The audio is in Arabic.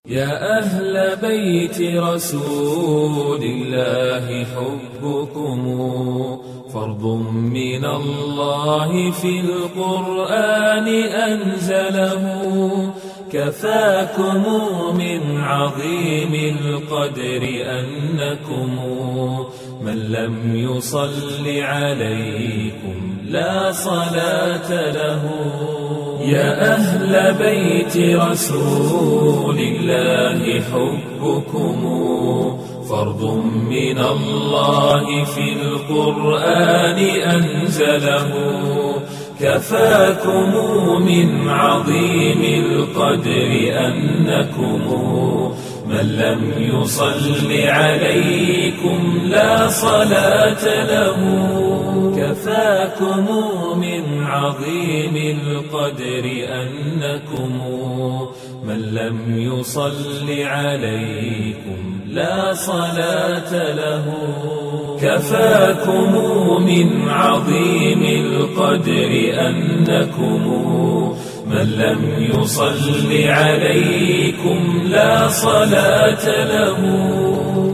يا أهل بيت رسول الله حبكم فرض من الله في القرآن أنزله كفاكم من عظيم القدر أنكم من لم يصل عليكم لا صلاة له. يا أهل بيت رسول الله حبكم فرض من الله في القرآن أنزله كفاكم من عظيم القدر أنكم من لم يصل عليكم لا صلاة له. كفاكم من عظيم القدر أنكم من لم يصل عليكم لا صلاة له. كفاكم من عظيم القدر أنكم من لم يصل عليكم لا صلاة له.